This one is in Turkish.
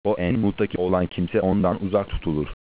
O en muttaki olan kimse ondan uzak tutulur.